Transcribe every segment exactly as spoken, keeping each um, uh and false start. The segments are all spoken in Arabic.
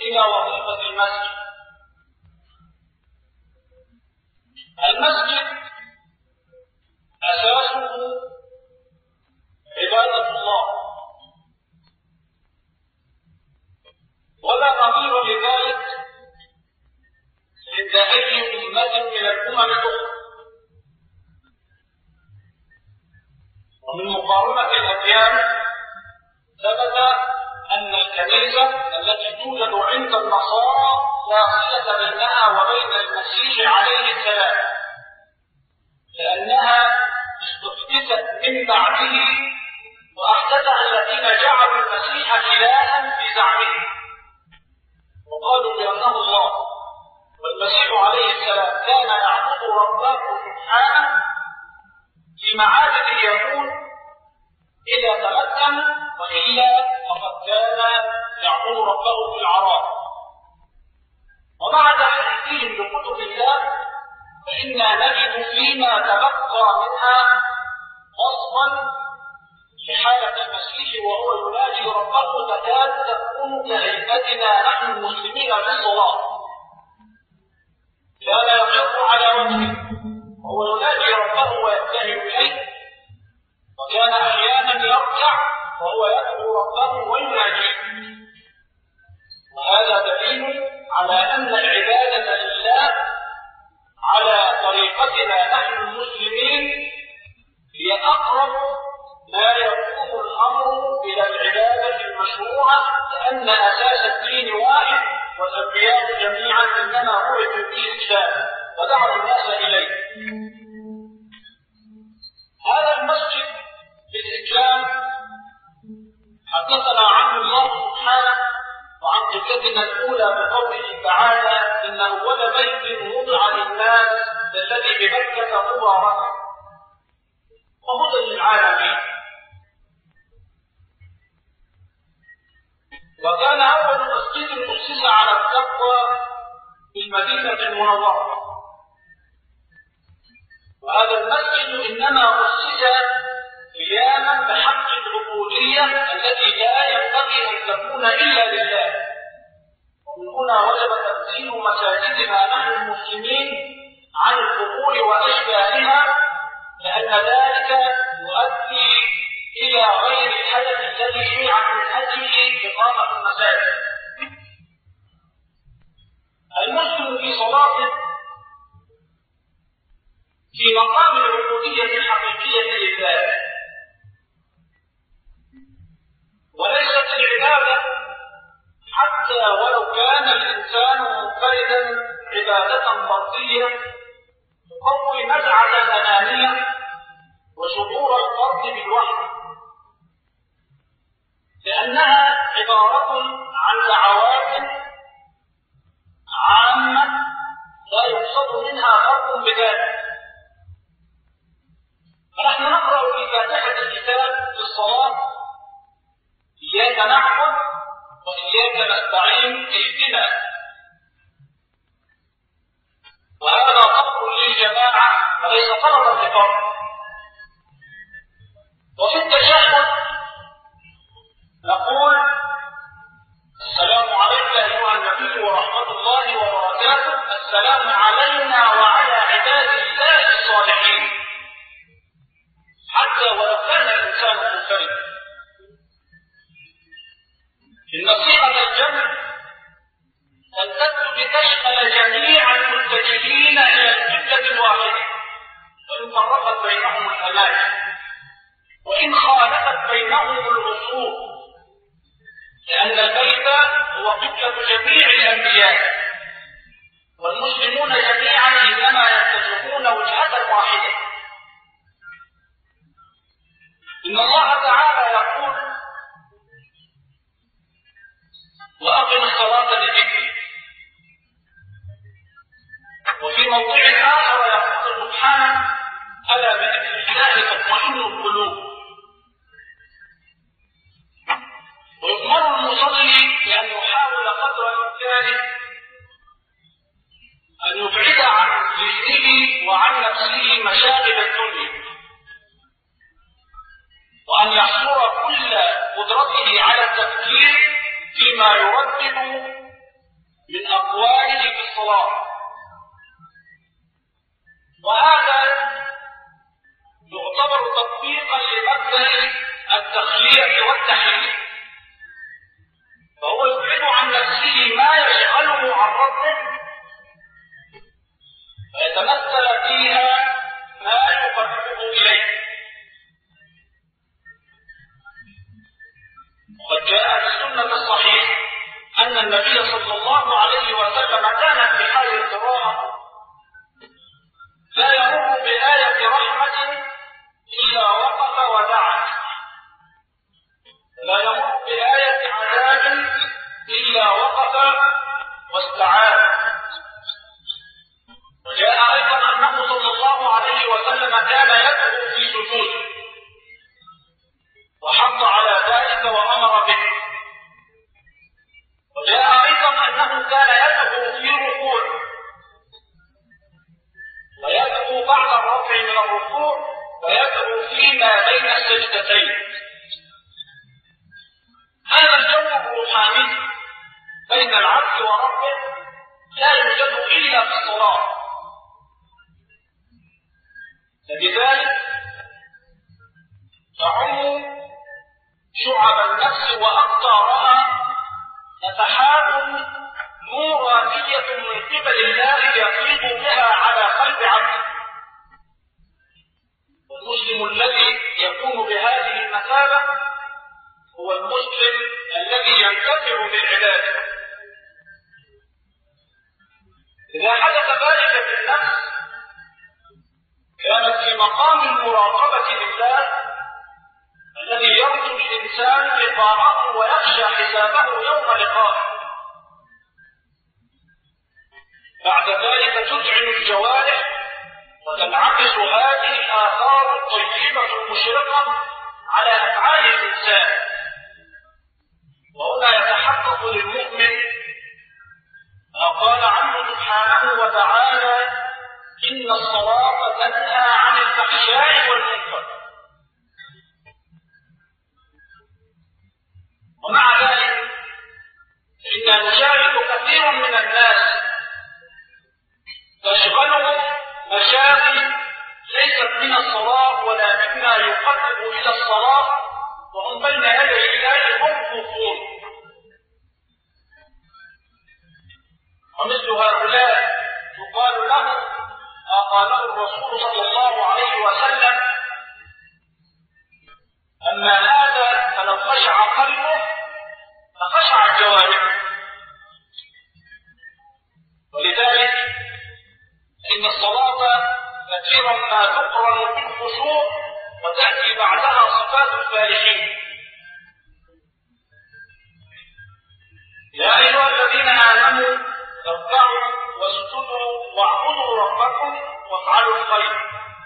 إلى وظيفة المسجد. المسجد أساسه عبادة الله، ولا نظير لذلك عند أي أمة من الأمم الأخرى. ومن مقارنة الأديان ثبت أن الكنيسة التي توجد عند النصارى لا صلة بينها وبين المسيح عليه السلام، لأنها استحدثت من بعده وأحدثها الذين جعلوا المسيح إلها في زعمهم وقالوا بأنه الله. والمسيح عليه السلام كان يعبد ربه سبحانه في معابده يقول إذا تمكن، وإلا فقد كان يعبد ربه في العراء. ومع تحريفهم لكتب الله فإنا نجد فيما تبقى منها وصفا لحالة المسيح وهو يناجي ربه تكاد تكون كهيئتنا نحن المسلمين في الصلاة. كان يقف على وجهه وهو يناجي ربه ويبتهل إليه، وكان أحيانا يركع وهو يدعو ربه ويناجيه. وهذا دليل على أن العبادة لله على طريقتنا نحن المسلمين هي أقرب ما يكون الأمر إلى العبادة المشروعة، لأن أساس الدين واحد والأنبياء جميعا إنما بعثوا به الإسلام ودعوا الناس إليه. هذا المسجد في الإسلام حدثنا عنه الله سبحانه وعن قبلتنا الأولى بقوله تعالى إن أول بيت وضع للناس الذي بمكة مباركا وهدى للعالمين. وكان أول مسجد أسس على التقوى في المدينة المنورة، وهذا المسجد إنما أسس قياما بحق العبودية التي لا ينبغي أن تكون إلا لله. ومن هنا وجب تنزيه مساجدنا نحن المسلمين عن القبور وأشباهها، لأن ذلك يؤدي إلى غير الهدف الذي شرعت من أجله إقامة المساجد. المسلم في صلاته في مقام العبودية الحقيقية لله، وليست العبادة حتى ولو كان الإنسان منفردا عبادة فردية تقوي نزعة الأنانية وشعور الفرد بالوحدة، لأنها عبارة عن دعوات عامة لا يقصد منها فرد بذلك. فنحن نقرأ في فاتحة الكتاب في الصلاة إياك نعبد وإياك نستعين اهدنا، وهذا طلب للجماعة وليس طلبا لفرد. وفي التشهد نقول السلام عليك أيها النبي ورحمة الله وبركاته، السلام علينا وعلى عباد الله الصالحين، حتى ولو كان الإنسان منفردا. إن صيغة الجمع تمتد لتشمل جميع المتجهين إلى القبلة الواحدة، وإن فرقت بينهم الأماكن وإن خالفت بينهم العصور، لأن البيت هو قبلة جميع الأنبياء، والمسلمون جميعا إنما يتجهون وجهة واحدة. إن الله تعالى يقول وأقم الصلاة لذكري، وفي موضع آخر يقول سبحانه ألا بذكر الله تطمئن القلوب. ويؤمر المصلي بأن يحاول قدر الإمكان أن يبعد عن ذهنه وعن نفسه مشاغل الدنيا، وأن يحصر كل قدرته على التفكير فيما يردد من أقواله في الصلاة، وهذا يعتبر تطبيقا لمبدأ التخلية والتحليل، فهو يبعد عن نفسه ما يشغله عن ربه فيتمثل فيها ما يقربه إليه. وقد جاء في السنة الصحيحة أن النبي صلى الله عليه وسلم كان في حال القراءة لا يمر بآية رحمة إلا وقف ودعا، لا يمر بآية عذاب إلا وقف واستعاذ. وجاء أيضا أنه صلى الله عليه وسلم كان يدعو في سجوده وحض على ذلك وأمر به. وجاء أيضا أنه كان يدعو في ركوع ويدعو بعد الرفع من الركوع ويدعو فيما بين السجدتين. هذا الجو الروحاني بين العبد وربه لا يوجد إلا في الصلاة، فبذلك تعم شعب النفس وأقطارها نفحات نورانية من قبل الله يفيض بها على قلب عبده. والمسلم الذي يكون بهذه المثابة هو المسلم الذي ينتفع بالعبادة. إذا حدث ذلك في النفس كانت في مقام المراقبة لله الذي يرجو الإنسان لقاءه ويخشى حسابه يوم لقائه. بعد ذلك تذعن الجوارح وتنعكس هذه الآثار الطيبة المشرقة على أفعال الإنسان. وهنا يتحقق للمؤمن ما قال عنه سبحانه وتعالى: إن الصلاة تنهى عن الفحشاء والمنكر. ومع ذلك إننا نشاهد كثير من الناس تشغلهم مشاغل ليست من الصلاة ولا مما يقرب إلى الصلاة، وهم بين يدي الله موقوفون. ومثل هؤلاء يقال له ما قاله الرسول صلى الله عليه وسلم: أما هذا فلو خشع قلبه فخشع جوارحه. ولذلك إن الصلاة كثيرا ما تقرن بالخشوع وتأتي بعدها صفات الفالحين. يا أيها الذين آمنوا اركعوا واسجدوا واعبدوا ربكم وافعلوا الخير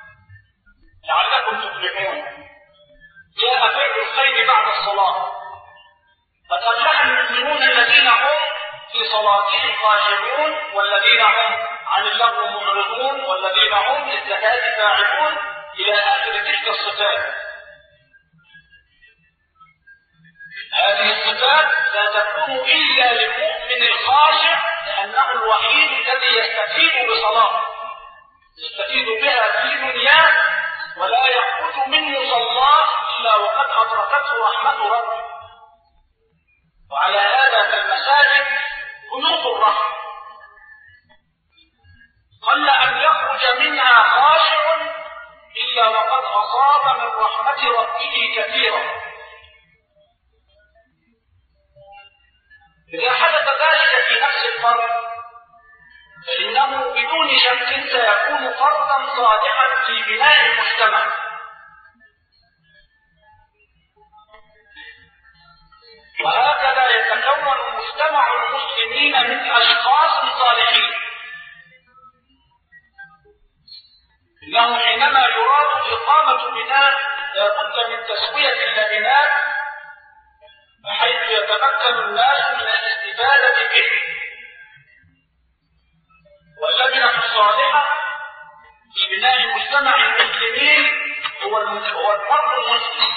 لعلكم تفلحون. جاء فعل الخير بعد الصلاة. قد أفلح المؤمنون الذين هم في صلاتهم خاشعون والذين هم عن اللغو معرضون والذين هم للزكاة فاعلون إلى آخر تلك الصفات. هذه الصفات لا تكون إلا للمؤمن الخاشع، لأنه الوحيد الذي يستفيد بصلاته، يستفيد بها في دنياه ولا يخرج من مصلاه إلا وقد أدركته رحمة ربه. وعلى هذا فالمساجد بيوت الرحمة، قل أن يخرج منها خاشع إلا وقد أصاب من رحمة ربه كثيرا. إذا حدث ذلك في نفس الفرد فإنه بدون شك سيكون فردا صالحا في بناء المجتمع. وهكذا يتكون مجتمع المسلمين من أشخاص صالحين. إنه حينما يراد إقامة بناء لا بد من تسوية اللبنات بحيث يتمكن الناس من الاستفادة به. واللبنة الصالحة في بناء مجتمع المسلمين هو الفرد المسلم.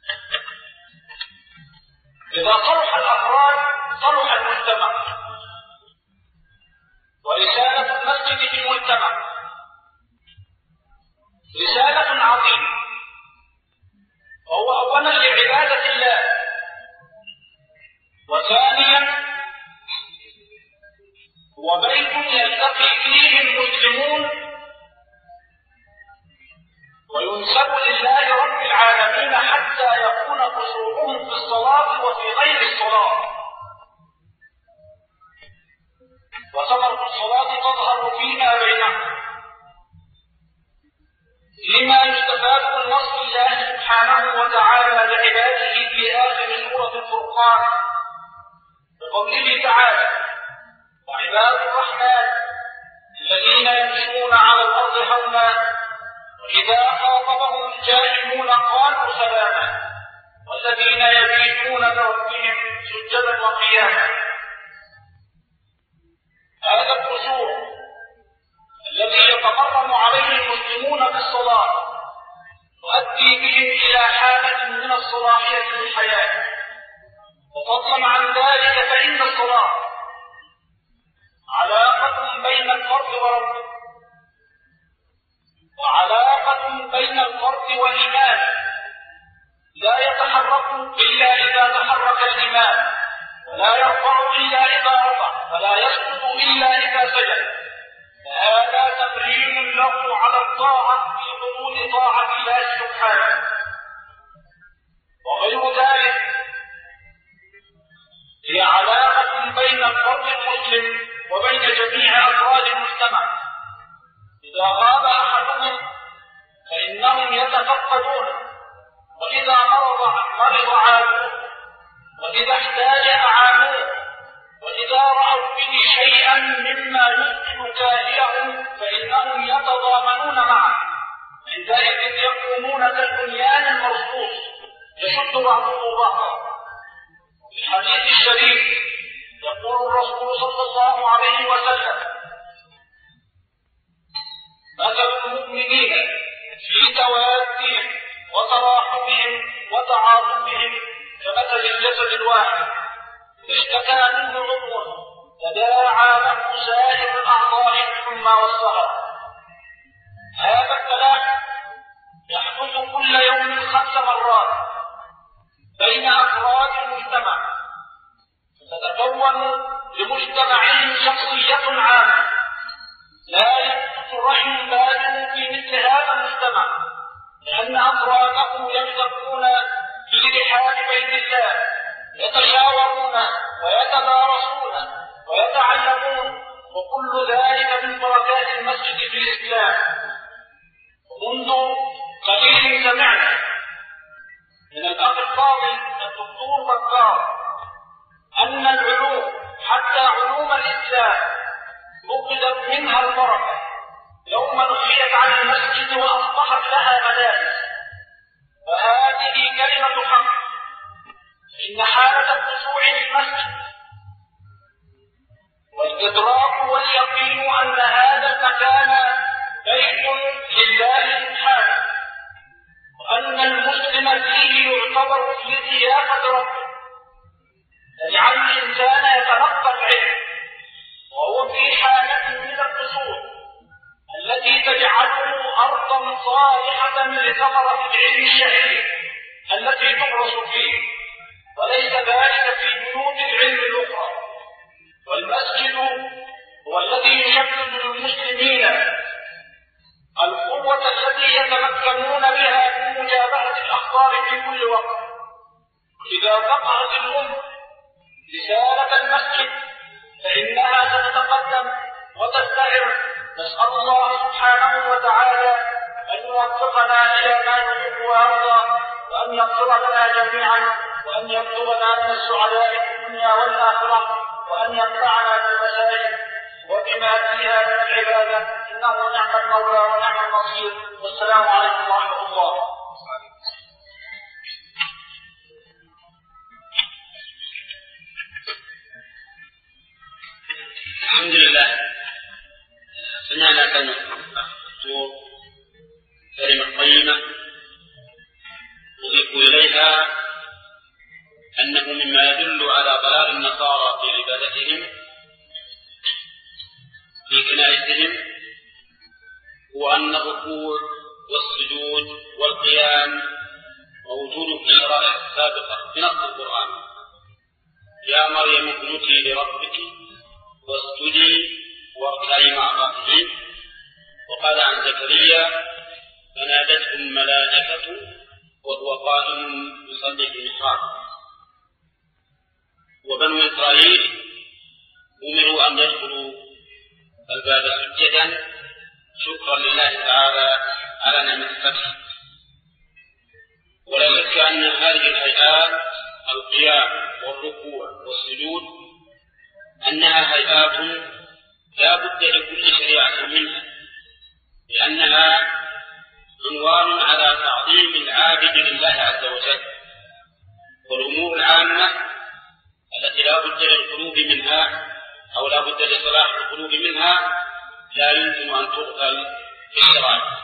إذا صلح الأفراد صلح المجتمع، ورسالة المسجد في المجتمع رسالة عظيمة، وهو أولا لعبادة الله، وثانيا هو بيت يلتقي فيه المسلمون وينسب لله رب العالمين حتى يكون خشوعهم في الصلاة وفي غير الصلاة، وثمرة الصلاة تظهر فيما بينهم، لما يستفاد من نصر الله سبحانه وتعالى لعباده في آخر سورة الفرقان بقوله تعالى: وعباد الرحمن الذين يمشون على الأرض هونا وإذا خاطبهم الجاهلون قالوا سلاما والذين يبيتون لربهم سجدا وقياما. هذا الخشوع الذي يتمرن عليه المسلمون بالصلاة تؤدي بهم إلى حالة من الصلاحية في الحياة، وفضلا عن ذلك فإن الصلاة علاقة بين الفرد وربه، وعلاقة بين الفرد والإمام، لا يتحرك إلا إذا تحرك الإمام، ولا يرفع إلا إذا رفع، ولا يسجد إلا إذا سجد. فهذا تمرين له على الطاعة في حدود طاعة الله سبحانه. وغير ذلك هي علاقة بين الفرد المسلم وبين جميع أفراد المجتمع. إذا غاب أحدهم فإنهم يتفقدون، وإذا مرض مرض عادوه، وإذا احتاج أعانوه، وإذا رأوا به شيئا مما يسكن كاهلهم فإنهم يتضامنون معه، عندئذ يقومون كالبنيان المرصوص يشد بعضه بعضا. في الحديث الشريف يقول الرسول صلى الله عليه وسلم: مثل المؤمنين في توادهم وتراحمهم وتعاطفهم كمثل الجسد الواحد اشتكى منه عضو تداعى له سائر الأعضاء بالحمى والسهر. هذا الكلام يحدث كل يوم خمس مرات بين أفراد المجتمع، فتتكون لمجتمعهم شخصية عامة لا يمكن رحم باله في مثل هذا المجتمع، لأن أفراده يلتقون في رحاب بيت الله يتشاورون ويتدارسون ويتعلمون، وكل ذلك من بركات المسجد في الإسلام. ومنذ قليل سمعنا من الأخ الفاضل الدكتور بكار أن العلوم حتى علوم الإسلام فقدت منها البركة يوم نحيت عن المسجد وأصبحت لها مدارس. وهذه كلمة حق، إن حالة الخشوع في المسجد والإدراك واليقين أن هذا المكان بيت لله سبحانه، وأن المسلم فيه يعتبر في ضيافة ربه، يجعل الإنسان يتلقى العلم وهو في حالة من الخشوع التي تجعله أرضا صالحة لثمرة العلم الشهير التي تغرس فيه، وليس ذلك في بيوت العلم الأخرى. والمسجد هو الذي يشكل للمسلمين القوة التي يتمكنون بها من مجابهة الأخطار في كل وقت. إذا فقهت الأمة رسالة المسجد فإنها ستتقدم وتزدهر. نسأل الله سبحانه وتعالى أن يوفقنا إلى ما يحب ويرضى، وأن يغفر لنا جميعا، وأن يكتبنا من السعداء في الدنيا والآخرة، وأن ينفعنا بالمساجد وبما فيها من العبادة، إنه نعم المولى ونعم النصير. والسلام عليكم ورحمة الله. الحمد لله. سمعنا كلمة الدكتور كلمة قيمة نضيف إليها أنه مما يدل على ضلال النصارى في عبادتهم في كنائسهم هو أن الركوع والسجود والقيام موجود في الشرائع السابقة بنص القرآن: يا مريم اقنتي لربك واسجدي واركعي مع الراكعين. وقال عن زكريا: فنادته الملائكة وهو قائم يصلي في المحراب. وبنو إسرائيل أمروا أن يدخلوا الباب سجدا شكرا لله تعالى على نعمة الفتح. ولا شك أن هذه الهيئات القيام والركوع والسجود أنها هيئات لا بد لكل شريعة منها، لأنها عنوان على تعظيم العابد لله عز وجل. والأمور العامة التي لا بد للقلوب منها أو لا بد لصلاح القلوب منها لا يمكن أن تغفل في الشرائع.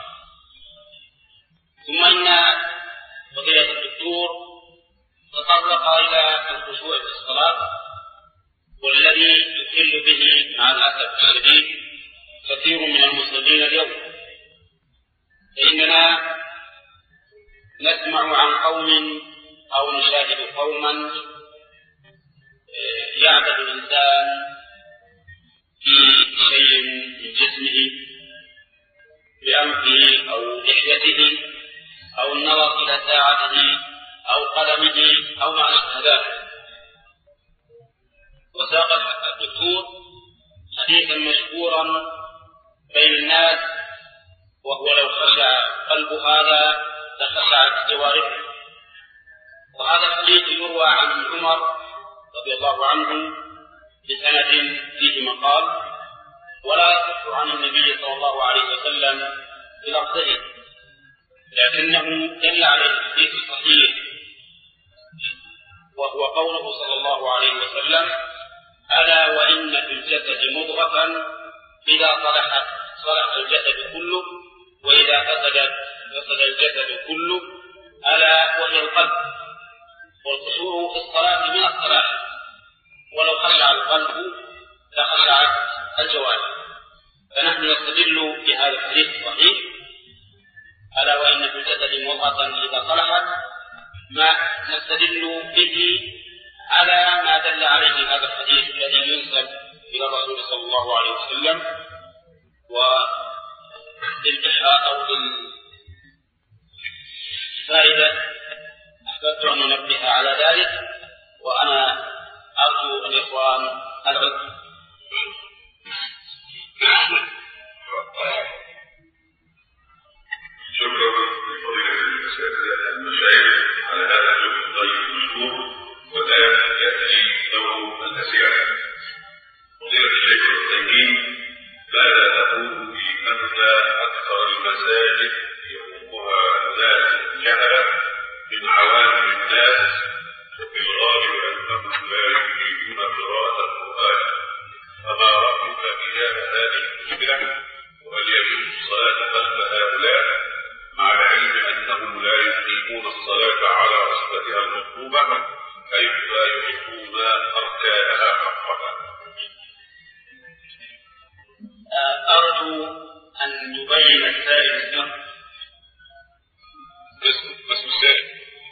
ثم إن فضيلة الدكتور تطرق إلى الخشوع في الصلاة، والذي يخل به مع الأسف الشديد كثير من المسلمين اليوم. فإننا نسمع عن قوم أو نشاهد قوما يعبد الإنسان في شيء من جسمه بأنفه أو لحيته أو النظر إلى ساعته أو قلمه أو ما أشبه ذلك. وساق الدكتور حديثا مشهورا بين الناس، وهو لو خشع قلب هذا لخشعت جوارحه. وهذا الحديث يروى عن عمر رضي الله عنه بسند فيه مقال، ولا يصح عن النبي صلى الله عليه وسلم بلفظه، لكنه دل عليه الحديث الصحيح، وهو قوله صلى الله عليه وسلم: ألا وإن في الجسد مضغة إذا صلحت صلح الجسد كله، وإذا فسدت فسد الجسد كله، ألا وهي القلب. والخشوع في الصلاة من الصلاة، ولو خشع القلب لخشعت الجوارح. فنحن نستدل بهذا الحديث الصحيح: ألا وإن في الجسد مضغة إذا صلحت، ما نستدل به على ما دل عليه هذا الحديث الذي ينسب إلى الرسول صلى الله عليه وسلم. وللإحراء أو للفائدة أحببت أن ننبه على ذلك، وأنا أرجو الإخوان العذر. شكرا لفضيلة المشايخ على هذا الجزء الطيب المشكور. والآن يأتي دور الأسئلة. فضيلة الشيخ التنجيم، ماذا تقول في أن أكثر المساجد يقومها الناس جهلا من عوام الناس، وفي الغالب أنهم لا يريدون قراءة القرآن؟ فما رأيك في هذه المشكلة؟ وهل يجوز الصلاة خلف هؤلاء مع العلم أنهم لا يقيمون الصلاة على رتبتها المطلوبة حيث لا يحبون أركانها حقها؟ أرجو أن يبين السائل اسمه. اسم اسم السائل.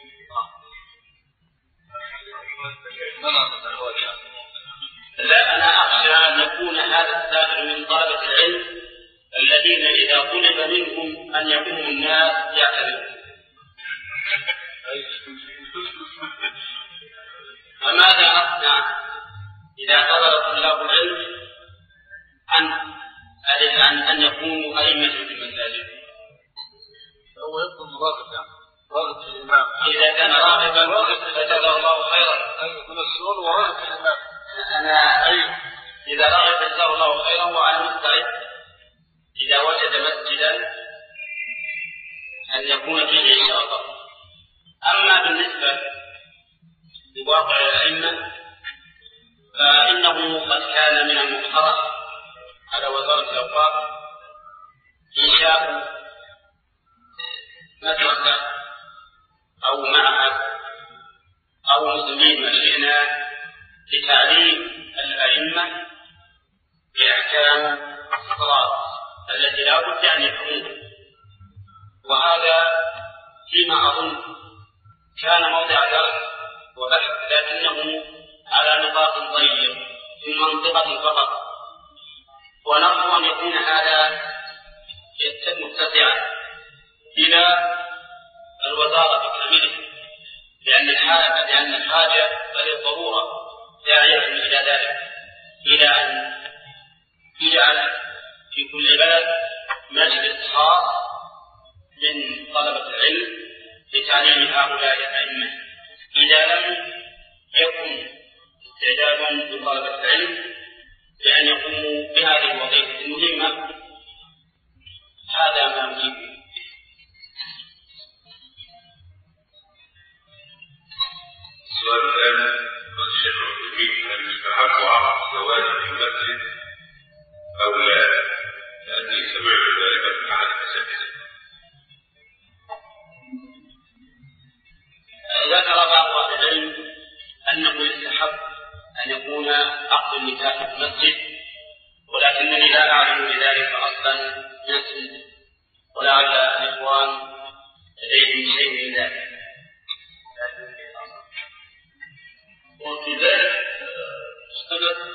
لا، أنا أخشى أن يكون هذا السائل من طلبة العلم الذين إذا طلب منهم أن يقوموا الناس يعتذرون. فماذا أصنع إذا طلب طلاب العلم عن عن أن يكونوا أئمة في المساجد؟ هو يكون راغب، يعني راغب في الإمام. إذا كان راغبا فجزاه الله خيرا. أيوة، من السؤال وراغب في الإمام. أنا أيوة. إذا راغب جزاه الله خيرا، وأنا مستعد إذا وجد مسجدا أن يكون فيه إن شاء الله. أما بالنسبة لواقع الأئمة فإنه قد كان من المقترح على وزارة الأوقاف إنشاء مدرسة أو معهد أو نسميه ما شئنا لتعليم الأئمة بأحكام الصلاة التي لا بد أن يكون، وهذا فيما أظن كان موضع درس وبحث، لكنه على نطاق ضيق في منطقة فقط، ونرجو أن يكون هذا متسعا إلى الوزارة بكامله، لأن الحاجة لأن الحاجة بل الضرورة داعية إلى ذلك، إلى أن يجعل في كل بلد مجلس خاص من طلبة العلم لتعليم هؤلاء الأئمة، إذا لم يكن استعداد لطلبة العلم بأن يقوموا بهذه الوظيفة المهمة. هذا ما أجيب. السؤال الآن من الشيخ المسلمين هل يستحق عقد الزواج في المسجد أو لا؟ لأني سمعت ذلك من أحد الأساتذة. ذكر بعض أهل العلم أنه يستحق أن يكون عقد النكاح في المسجد، ولكنني لا أعلم بذلك أصلا من السنة، ولعل الإخوان لديهم شيء من ذلك. وفي ذلك استند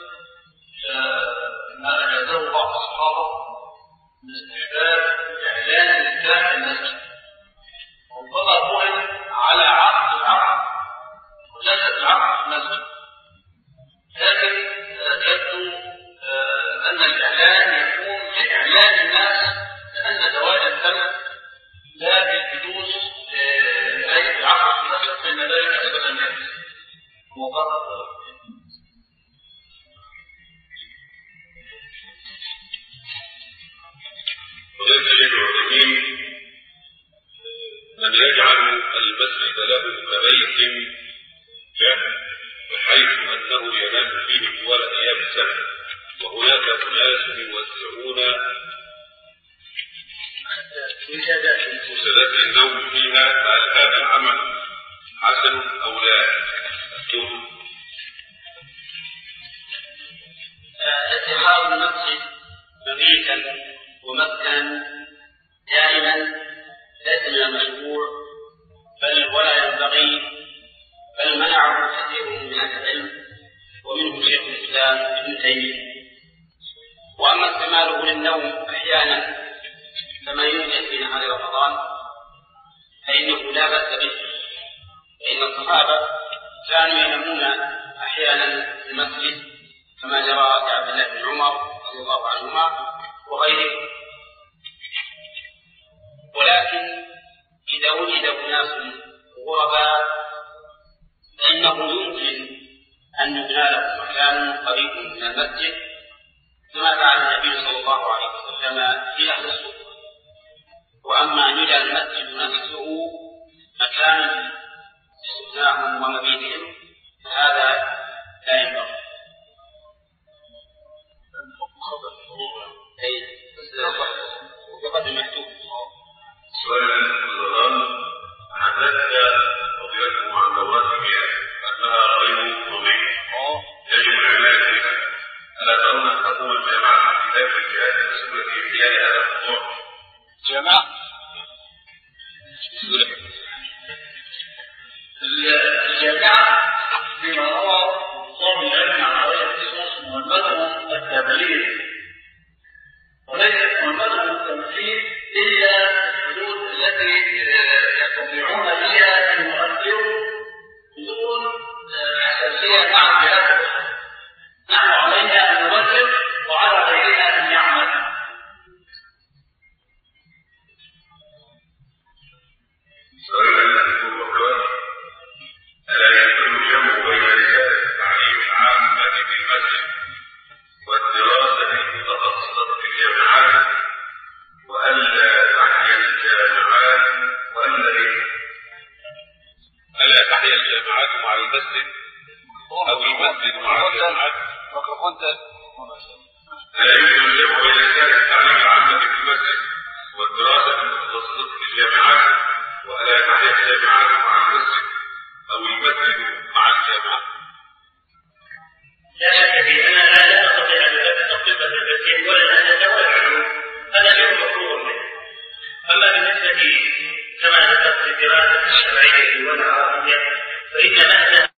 ما أجازه بعض الصحابة من استحباب إعلان النكاح في المسجد، وانطلق موعد على عقد العقد وجلسة العقد في المسجد، لكن يبدو أن الإعلان يكون لإعلان الناس لأن زواج الدم لا بالجلوس لأي العقد في المسجد، فإن ذلك أثبت الناس وقد وذلك الشيخ العثيمين أن يجعل المسجد له كبيت له، بحيث أنه ينام فيه طوال أيام السنة، وهناك أناس يوزعون مسدات النوم فيها، فهل هذا العمل حسن أو لا؟ اتخاذ المسجد مبيتا ومسكنا دائما ليس من المشروع، بل ولا ينبغي، بل منعه كثير من اهل العلم ومنهم شيخ الاسلام ابن تيميه. واما استعماله للنوم احيانا كما يوجد في نهار رمضان فانه لا باس به، فان الصحابه كانوا ينامون احيانا في المسجد كما جرى لعبد الله بن عمر رضي الله عنهما وغيره. ولكن إذا وجد أناس غرباء فإنه يمكن أن يبنى له مكان قريب من المسجد كما فعل النبي صلى الله عليه وسلم في أهل السوق. وأما أن يجعل المسجد نفسه مكانا لسكناهم ومبيتهم فهذا لا ينبغي. يقدم محتوب. سؤال الظلام حدثنا فضيلته عن رواتبها أنها غير مضيئة يجب العناية بها، ألا ترون أن تقوم الجماعة في ذلك الجهات المسؤولة في إحياء هذا الموضوع؟ جماعة الجامعة بما روى صوم العلم عن عليه القصص مهمته التبليغ وليست مهمته التمثيل إلا الحدود التي يستطيعون فيها أن يؤثروا بدون حساسية مع الجهات الأخرى. نحن علينا أن نبلغ وعلى غيرنا أن يعمل. ألا يمكن الجمع بين رسالة التعليم العامة في المسجد والدراسة المتخصصة في الجامعات، وألا تحيا الجامعات وألا إيه؟ ألا تحيا الجامعات مع المسجد أو المسجد مع الجامعات؟ ألا يمكن الجمع بين رسالة التعليم العامة في المسجد والدراسة المتخصصة في الجامعات، وألا تحيا الجامعات مع المسجد أو المسجد مع الجامعة؟ لا شك في أننا لا نستطيع أن نستقبل المسجد ولا أن نتولى الدراسة الشرعية والعربية فإن أهل